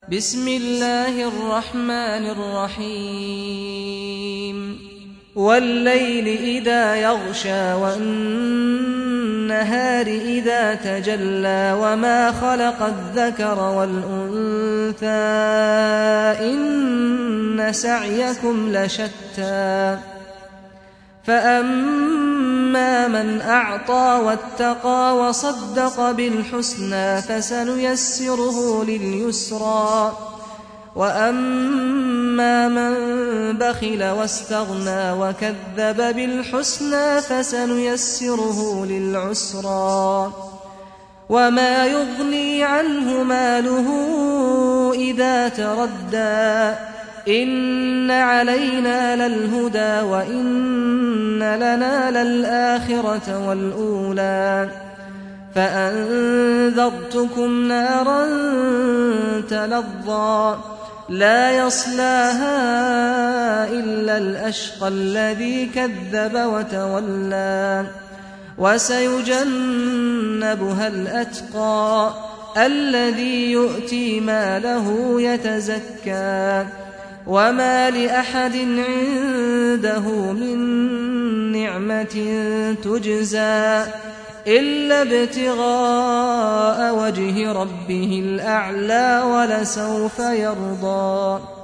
بسم الله الرحمن الرحيم والليل إذا يغشى والنهار إذا تجلى وما خلق الذكر والأنثى إن سعيكم لشتى فأما من أعطى واتقى وصدق بالحسنى فسنيسره لليسرى وأما من بخل واستغنى وكذب بالحسنى فسنيسره للعسرى وما يغني عنه ماله إذا تردى إن علينا للهدى وإن لنا للآخرة والأولى فأنذرتكم نارا تلظى لا يصلاها إلا الأشقى الذي كذب وتولى وسيجنبها الأتقى الذي يؤتي ماله يتزكى وما لأحد عنده من نعمة تجزى إلا ابتغاء وجه ربه الأعلى ولسوف يرضى.